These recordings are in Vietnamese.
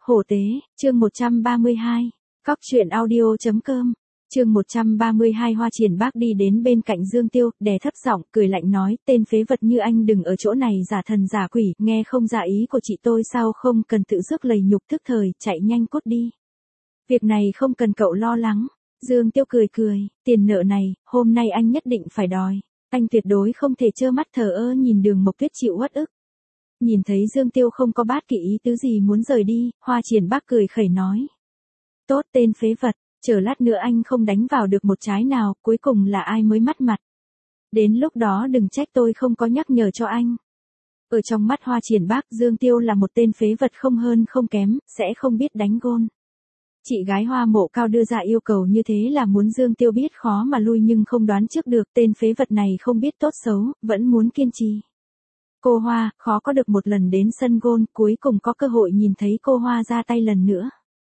Hổ tế, chương 132. Cóc truyện audio.com. Chương 132. Hoa Triển Bác đi đến bên cạnh Dương Tiêu, đè thấp giọng, cười lạnh nói, tên phế vật như anh đừng ở chỗ này giả thần giả quỷ, nghe không ra ý của chị tôi sao, không cần tự rước lầy nhục thức thời, chạy nhanh cút đi. Việc này không cần cậu lo lắng. Dương Tiêu cười cười, tiền nợ này, hôm nay anh nhất định phải đòi. Anh tuyệt đối không thể trơ mắt thờ ơ nhìn Đường Mộc Tuyết chịu uất ức. Nhìn thấy Dương Tiêu không có bát kỳ ý tứ gì muốn rời đi, Hoa Triển Bác cười khẩy nói. Tốt tên phế vật, chờ lát nữa anh không đánh vào được một trái nào, cuối cùng là ai mới mất mặt. Đến lúc đó đừng trách tôi không có nhắc nhở cho anh. Ở trong mắt Hoa Triển Bác, Dương Tiêu là một tên phế vật không hơn không kém, sẽ không biết đánh gôn. Chị gái Hoa Mộ Cao đưa ra yêu cầu như thế là muốn Dương Tiêu biết khó mà lui nhưng không đoán trước được tên phế vật này không biết tốt xấu, vẫn muốn kiên trì. Cô Hoa, khó có được một lần đến sân gôn, cuối cùng có cơ hội nhìn thấy cô Hoa ra tay lần nữa.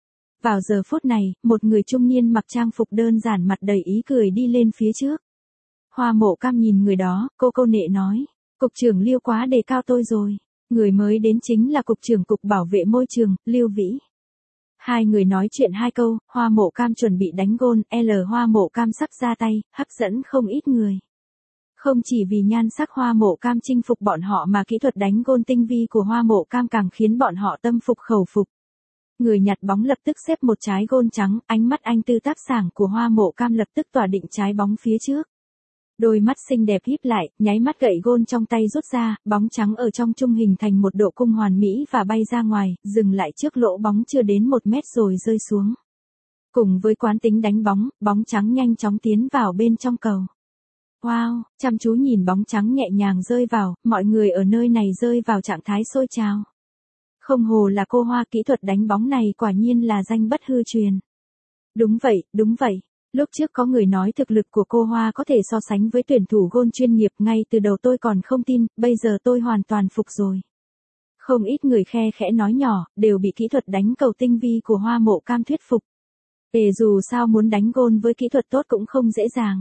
Vào giờ phút này, một người trung niên mặc trang phục đơn giản mặt đầy ý cười đi lên phía trước. Hoa Mộ Cam nhìn người đó, cô nệ nói, cục trưởng Lưu quá đề cao tôi rồi. Người mới đến chính là cục trưởng cục bảo vệ môi trường, Lưu Vĩ. Hai người nói chuyện hai câu, Hoa Mộ Cam chuẩn bị đánh gôn, Hoa Mộ Cam sắp ra tay, hấp dẫn không ít người. Không chỉ vì nhan sắc Hoa Mộ Cam chinh phục bọn họ mà kỹ thuật đánh gôn tinh vi của Hoa Mộ Cam càng khiến bọn họ tâm phục khẩu phục. Người nhặt bóng lập tức xếp một trái gôn trắng, ánh mắt anh tư tác sảng của Hoa Mộ Cam lập tức tỏa định trái bóng phía trước. Đôi mắt xinh đẹp híp lại, nháy mắt gậy gôn trong tay rút ra, bóng trắng ở trong trung hình thành một độ cung hoàn mỹ và bay ra ngoài, dừng lại trước lỗ bóng chưa đến 1 mét rồi rơi xuống. Cùng với quán tính đánh bóng, bóng trắng nhanh chóng tiến vào bên trong cầu. Wow, chăm chú nhìn bóng trắng nhẹ nhàng rơi vào, mọi người ở nơi này rơi vào trạng thái sôi trào. Không hồ là cô Hoa, kỹ thuật đánh bóng này quả nhiên là danh bất hư truyền. Đúng vậy. Lúc trước có người nói thực lực của cô Hoa có thể so sánh với tuyển thủ gôn chuyên nghiệp, ngay từ đầu tôi còn không tin, bây giờ tôi hoàn toàn phục rồi. Không ít người khe khẽ nói nhỏ, đều bị kỹ thuật đánh cầu tinh vi của Hoa Mộ Cam thuyết phục. Dù sao muốn đánh gôn với kỹ thuật tốt cũng không dễ dàng.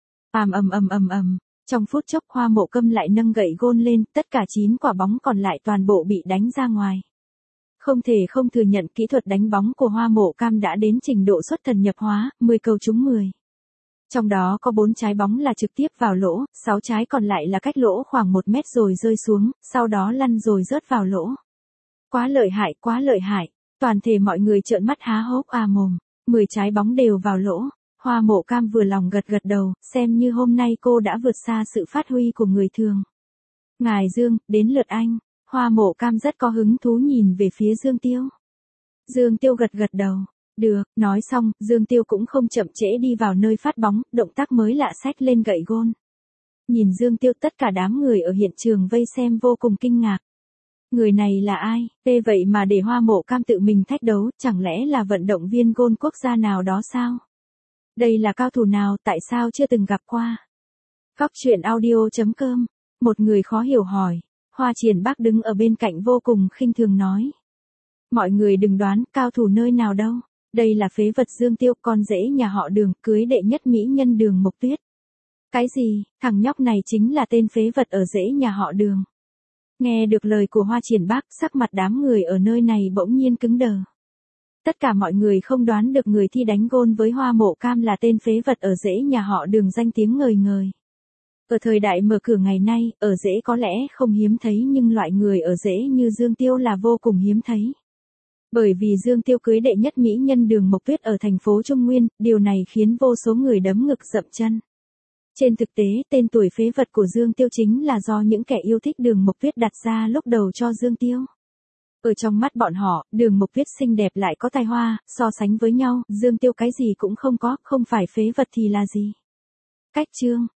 ầm. Trong phút chốc Hoa Mộ Cam lại nâng gậy gôn lên, tất cả 9 quả bóng còn lại toàn bộ bị đánh ra ngoài. Không thể không thừa nhận kỹ thuật đánh bóng của Hoa Mộ Cam đã đến trình độ xuất thần nhập hóa, 10 cầu trúng 10. Trong đó có 4 trái bóng là trực tiếp vào lỗ, 6 trái còn lại là cách lỗ khoảng 1 mét rồi rơi xuống, sau đó lăn rồi rớt vào lỗ. Quá lợi hại, toàn thể mọi người trợn mắt há hốc mồm, 10 trái bóng đều vào lỗ. Hoa Mộ Cam vừa lòng gật đầu, xem như hôm nay cô đã vượt xa sự phát huy của người thường. Ngài Dương, đến lượt anh. Hoa Mộ Cam rất có hứng thú nhìn về phía Dương Tiêu. Dương Tiêu gật đầu. Được, nói xong, Dương Tiêu cũng không chậm trễ đi vào nơi phát bóng, động tác mới lạ xách lên gậy gôn. Nhìn Dương Tiêu, tất cả đám người ở hiện trường vây xem vô cùng kinh ngạc. Người này là ai? Vậy mà để Hoa Mộ Cam tự mình thách đấu, chẳng lẽ là vận động viên gôn quốc gia nào đó sao? Đây là cao thủ nào, tại sao chưa từng gặp qua? Cóc truyện audio.com. Một người khó hiểu hỏi. Hoa Triển Bác đứng ở bên cạnh vô cùng khinh thường nói. Mọi người đừng đoán, cao thủ nơi nào đâu. Đây là phế vật Dương Tiêu, con rể nhà họ Đường, cưới đệ nhất mỹ nhân Đường Mộc Tuyết. Cái gì, thằng nhóc này chính là tên phế vật ở rễ nhà họ Đường. Nghe được lời của Hoa Triển Bác, sắc mặt đám người ở nơi này bỗng nhiên cứng đờ. Tất cả mọi người không đoán được người thi đánh gôn với Hoa Mộ Cam là tên phế vật ở rễ nhà họ Đường danh tiếng ngời ngời. Ở thời đại mở cửa ngày nay, ở rễ có lẽ không hiếm thấy nhưng loại người ở rễ như Dương Tiêu là vô cùng hiếm thấy. Bởi vì Dương Tiêu cưới đệ nhất mỹ nhân Đường Mộc Tuyết ở thành phố Trung Nguyên, điều này khiến vô số người đấm ngực dậm chân. Trên thực tế, tên tuổi phế vật của Dương Tiêu chính là do những kẻ yêu thích Đường Mộc Tuyết đặt ra lúc đầu cho Dương Tiêu. Ở trong mắt bọn họ, Đường Mộc Tuyết xinh đẹp lại có tài hoa, so sánh với nhau, Dương Tiêu cái gì cũng không có, không phải phế vật thì là gì. Cách chương.